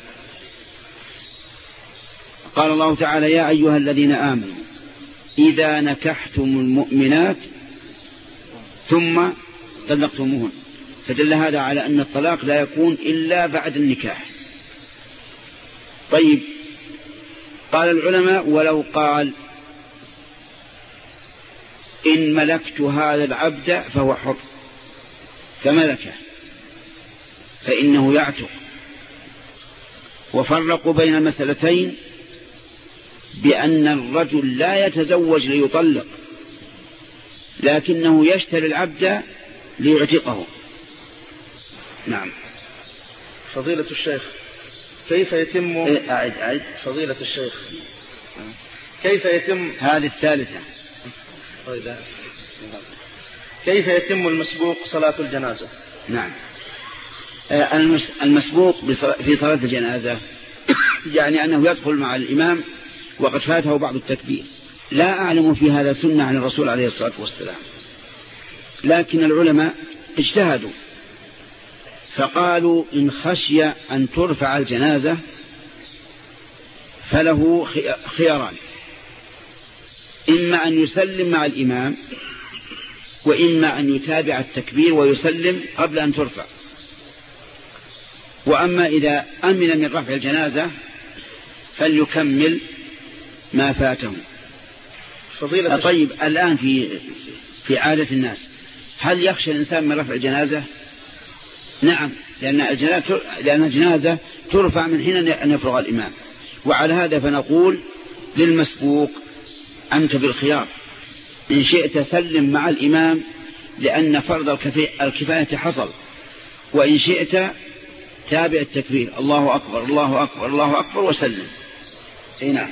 قال الله تعالى يا أيها الذين آمنوا إذا نكحتم المؤمنات ثم طلقتموهن، فدل هذا على أن الطلاق لا يكون إلا بعد النكاح. طيب، قال العلماء ولو قال إن ملكت هذا العبد فهو حر فملكه فإنه يعتق، وفرقوا بين المسألتين بأن الرجل لا يتزوج ليطلق، لكنه يشتري العبد ليعتقه. نعم. فضيلة الشيخ كيف يتم أعد أعد فضيلة الشيخ كيف يتم هذه الثالثة كيف يتم المسبوق صلاة الجنازة؟ نعم، المسبوق في صلاة الجنازة يعني أنه يدخل مع الإمام وقد فاته بعض التكبير. لا أعلم في هذا سنة عن الرسول عليه الصلاة والسلام، لكن العلماء اجتهدوا فقالوا إن خشي أن ترفع الجنازة فله خياران: إما أن يسلم مع الإمام، وإما أن يتابع التكبير ويسلم قبل أن ترفع. وأما إذا أمن من رفع الجنازة فليكمل ما فاته. فضيلة طيب، الآن في في عادة الناس هل يخشى الإنسان من رفع الجنازة؟ نعم، لأن الجنازة, لأن الجنازة ترفع من حين أن يفرغ الإمام. وعلى هذا فنقول للمسبوق أنت بالخيار، إن شئت سلم مع الإمام لأن فرض الكفاية حصل، وإن شئت تابع التكبير الله أكبر الله أكبر الله أكبر وسلم. نعم.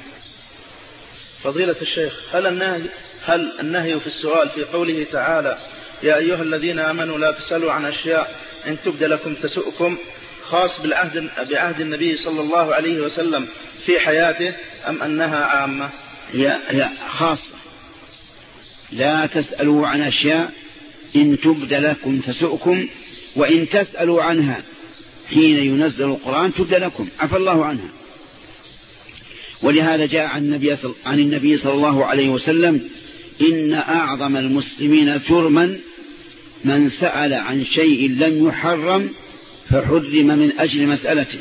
فضيلة الشيخ، هل النهي, هل النهي في السؤال في قوله تعالى يا أيها الذين آمنوا لا تسألوا عن أشياء إن تبد لكم تسؤكم خاص بالعهد بعهد النبي صلى الله عليه وسلم في حياته أم أنها عامة؟ لا, لا خاصة. لا تسألوا عن أشياء إن تبد لكم تسؤكم وإن تسألوا عنها حين ينزل القرآن تبد لكم عفى الله عنها. ولهذا جاء عن النبي, عن النبي صلى الله عليه وسلم إن أعظم المسلمين جرما من سأل عن شيء لم يحرم فحرم من أجل مسألته.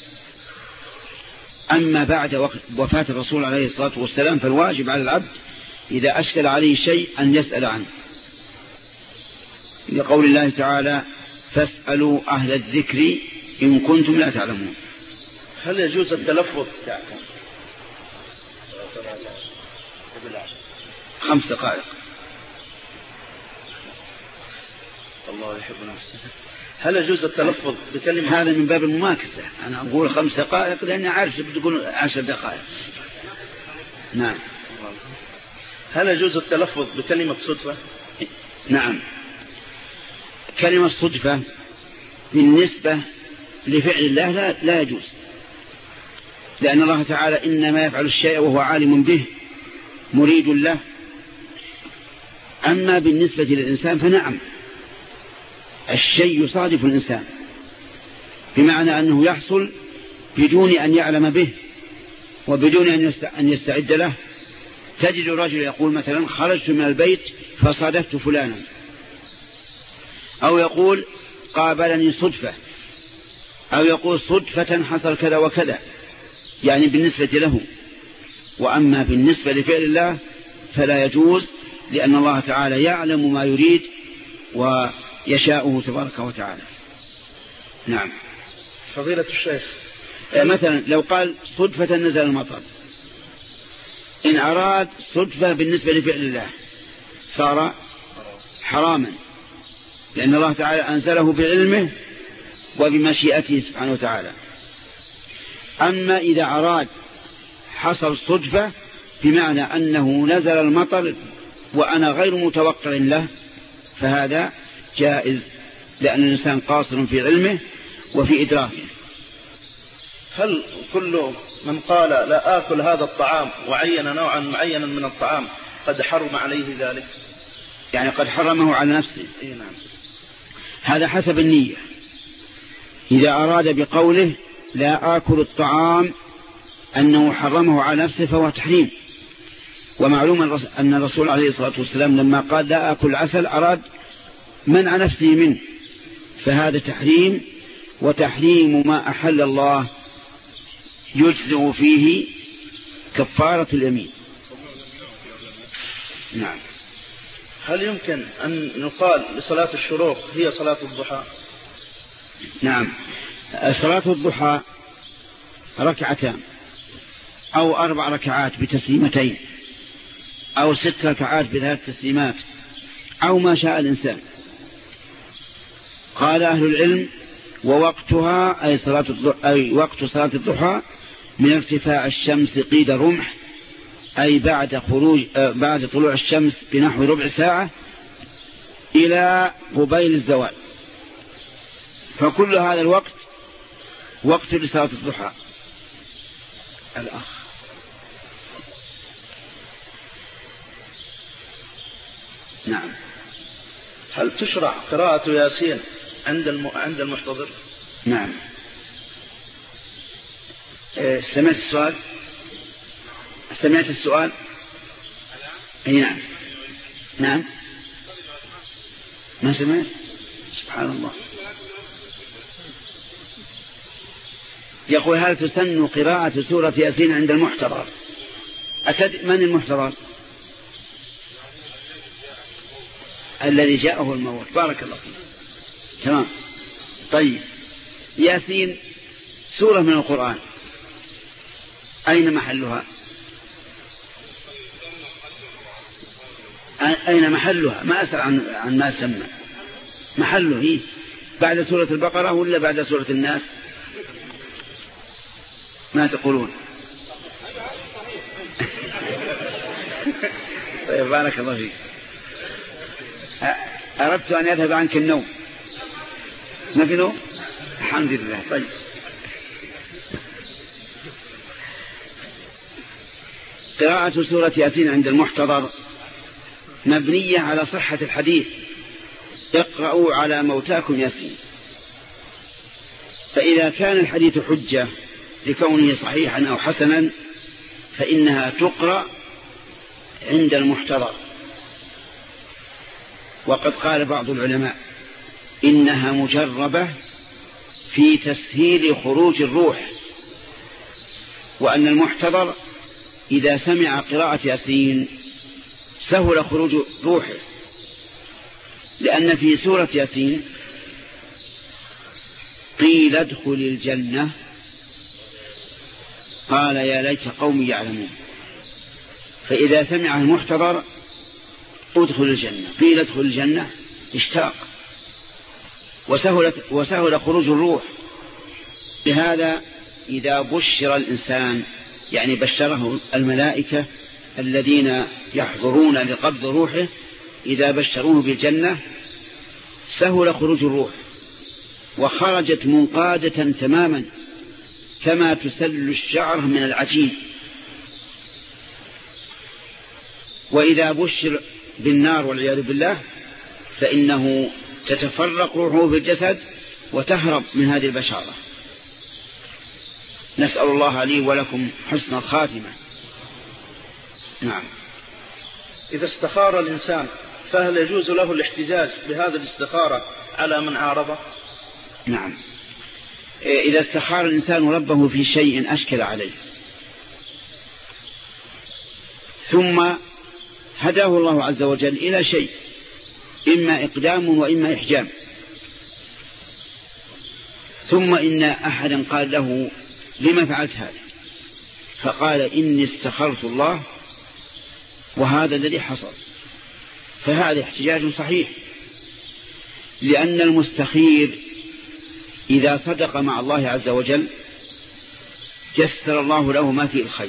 أما بعد وفاة الرسول عليه الصلاة والسلام فالواجب على العبد إذا أشكل عليه شيء أن يسأل عنه، لقول الله تعالى فاسألوا أهل الذكر إن كنتم لا تعلمون. هل يجوز التلفظ خمس دقائق؟ الله يحب نفسه. هل يجوز التلفظ بكلمة؟ هذا من باب المماكسة، أنا أقول خمس دقائق لأني عارف بتقول عشر دقائق. نعم. هل يجوز التلفظ بكلمة صدفة؟ نعم. كلمة صدفة بالنسبة لفعل الله لا, لا يجوز، لأن الله تعالى إنما يفعل الشيء وهو عالم به مريد له. أما بالنسبة للإنسان فنعم، الشيء يصادف الإنسان بمعنى أنه يحصل بدون أن يعلم به وبدون أن يستعد له. تجد الرجل يقول مثلا خرجت من البيت فصادفت فلانا، أو يقول قابلني صدفة، أو يقول صدفة حصل كذا وكذا، يعني بالنسبة له. وأما بالنسبة لفعل الله فلا يجوز، لأن الله تعالى يعلم ما يريد ويشاءه تبارك وتعالى. نعم. فضيلة الشيخ، مثلا لو قال صدفة نزل المطر، إن أراد صدفة بالنسبة لفعل الله صار حراما، لأن الله تعالى أنزله بعلمه وبمشيئته سبحانه وتعالى. أما إذا أراد حصل صدفة بمعنى أنه نزل المطر وأنا غير متوقع له فهذا جائز، لأن الإنسان قاصر في علمه وفي إدراكه. هل كل من قال لا آكل هذا الطعام وعين نوعا معينا من الطعام قد حرم عليه ذلك؟ يعني قد حرمه على نفسه. إيه نعم. هذا حسب النية. إذا أراد بقوله لا آكل الطعام أنه حرمه على نفسه فهو تحريم. ومعلوم أن الرسول عليه الصلاة والسلام لما قال لا آكل عسل أراد منع نفسه منه، فهذا تحريم، وتحريم ما أحل الله يجزئ فيه كفارة اليمين. نعم. هل يمكن أن نقال لصلاة الشروق هي صلاة الضحى؟ نعم. صلاة الضحى ركعتان أو أربع ركعات بتسليمتين أو ست ركعات بثلاث تسليمات أو ما شاء الإنسان. قال أهل العلم ووقتها أي, صلاة أي وقت صلاة الضحى من ارتفاع الشمس قيد رمح، أي بعد خروج بعد طلوع الشمس بنحو ربع ساعة إلى قبيل الزوال، فكل هذا الوقت وقت لصلاة الضحى. الأخ نعم. هل تشرع قراءة ياسين عند عند المحتضر؟ نعم. سمعت السؤال؟ سمعت السؤال؟ أي نعم. نعم ما سمعت. سبحان الله. يقول هل تسن قراءة سورة ياسين عند المحتضر؟ أتد من المحتضر؟ الذي جاءه الموت. بارك الله فيك. تمام. طيب ياسين سورة من القرآن، أين محلها؟ أين محلها؟ ما أسأل عن, عن ما سمى محله. هي بعد سورة البقرة ولا بعد سورة الناس؟ ما تقولون؟ طيب بارك الله فيك. أردت أن يذهب عنك النوم. ما في نوم؟ الحمد لله. طيب قراءة سورة ياسين عند المحتضر مبنية على صحة الحديث اقرأوا على موتاكم ياسين، فإذا كان الحديث حجة لكونه صحيحا أو حسنا فإنها تقرأ عند المحتضر. وقد قال بعض العلماء إنها مجربة في تسهيل خروج الروح، وأن المحتضر إذا سمع قراءة ياسين سهل خروج روحه، لأن في سورة ياسين قيل ادخل الجنة قال يا ليت قومي يعلمون، فإذا سمع المحتضر ادخل الجنة قيل ادخل الجنة اشتاق وسهلت وسهل خروج الروح. لهذا إذا بشر الإنسان يعني بشره الملائكة الذين يحضرون لقبض روحه، إذا بشروه بالجنة سهل خروج الروح وخرجت منقادة تماما كما تسل الشعر من العجين. وإذا بشر بالنار والعياذ بالله فإنه تتفرق روحه في الجسد وتهرب من هذه البشارة. نسأل الله لي ولكم حسن الخاتمة. نعم. إذا استخار الإنسان فهل يجوز له الاحتجاج بهذه الاستخارة على من عارضه؟ نعم. إذا استخار الإنسان ربه في شيء أشكل عليه ثم هداه الله عز وجل إلى شيء إما إقدام وإما إحجام، ثم إن أحدا قال له لما فعلت هذا؟ فقال إني استخرت الله وهذا الذي حصل، فهذا احتجاج صحيح، لأن المستخير إذا صدق مع الله عز وجل يسر الله له ما فيه الخير.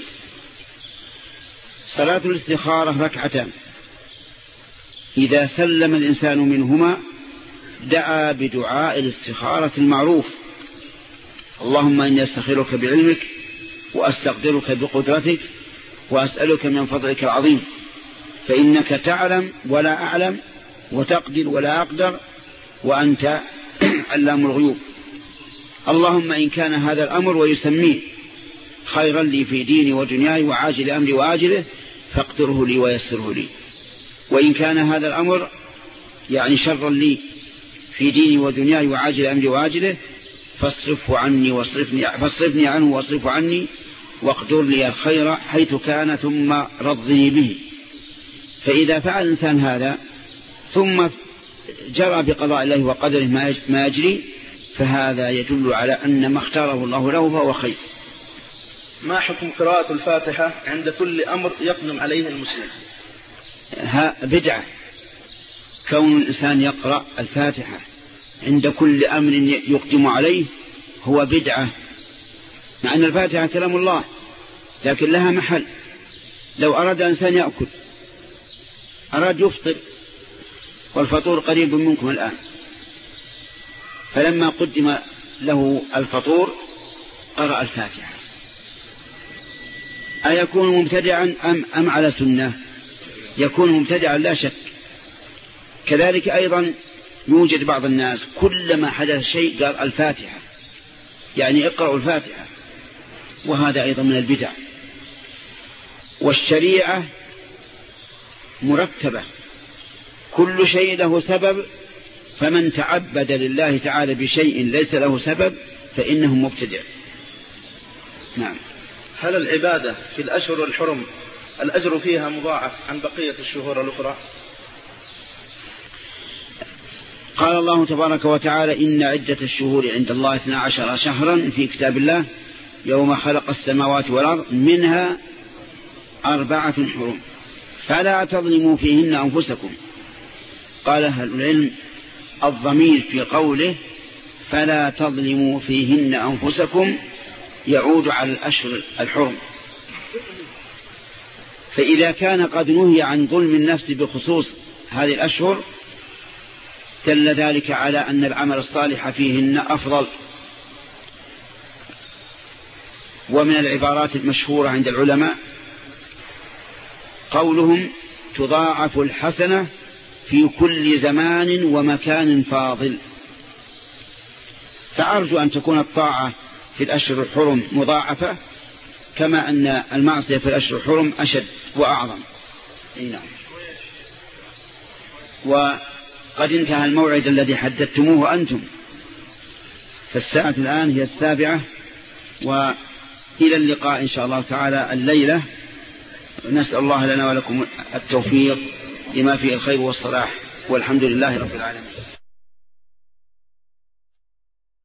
صلاة الاستخارة ركعتان، إذا سلم الإنسان منهما دعا بدعاء الاستخارة المعروف: اللهم إني أستخيرك بعلمك وأستقدرك بقدرتك وأسألك من فضلك العظيم فإنك تعلم ولا أعلم وتقدر ولا أقدر وأنت علام الغيوب. اللهم إن كان هذا الأمر ويسميه خيرا لي في ديني ودنياي وعاجل أمري وآجله فاقدره لي ويسره لي، وإن كان هذا الأمر يعني شرا لي في ديني ودنياي وعاجل أمري وآجله فاصرفه عني واصرفني فاصرفني عنه واصرفه عني واقدر لي الخير حيث كان ثم رضني به. فإذا فعل الإنسان هذا ثم جرى بقضاء الله وقدره ما يجري فهذا يدل على أن ما اختاره الله له فهو خير. ما حكم قراءة الفاتحة عند كل أمر يقدم عليه المسلم؟ ها بدعة كون الإنسان يقرأ الفاتحة عند كل أمر يقدم عليه هو بدعة، مع أن الفاتحة كلام الله لكن لها محل. لو أراد إنسان يأكل، أراد يفطر، والفطور قريب منكم الآن. فلما قدم له الفطور قرأ الفاتحة. أيكون مبتدعا أم, أم على سنة؟ يكون مبتدعا لا شك. كذلك أيضا يوجد بعض الناس كلما حدث شيء قال الفاتحة، يعني اقرأوا الفاتحة، وهذا أيضا من البدع. والشريعة مرتبة، كل شيء له سبب، فمن تعبد لله تعالى بشيء ليس له سبب فإنه مبتدع. نعم. هل العبادة في الأشهر الحرم الأجر فيها مضاعف عن بقية الشهور الأخرى؟ قال الله تبارك وتعالى: إن عدة الشهور عند الله اثنا عشر شهرا في كتاب الله يوم خلق السماوات والأرض منها أربعة حرم فلا تظلموا فيهن أنفسكم. قال أهل العلم: الضمير في قوله فلا تظلموا فيهن أنفسكم يعود على الأشهر الحرم. فإذا كان قد نهي عن ظلم النفس بخصوص هذه الأشهر دل ذلك على أن العمل الصالح فيهن أفضل. ومن العبارات المشهورة عند العلماء قولهم: تضاعف الحسنة في كل زمان ومكان فاضل. فأرجو أن تكون الطاعة في الأشهر الحرم مضاعفة، كما أن المعصية في الأشهر الحرم أشد وأعظم. نعم. وقد انتهى الموعد الذي حددتموه أنتم، فالساعة الآن هي السابعة، وإلى اللقاء إن شاء الله تعالى الليلة. نسأل الله لنا ولكم التوفيق لما فيه الخير والصلاح، والحمد لله رب العالمين.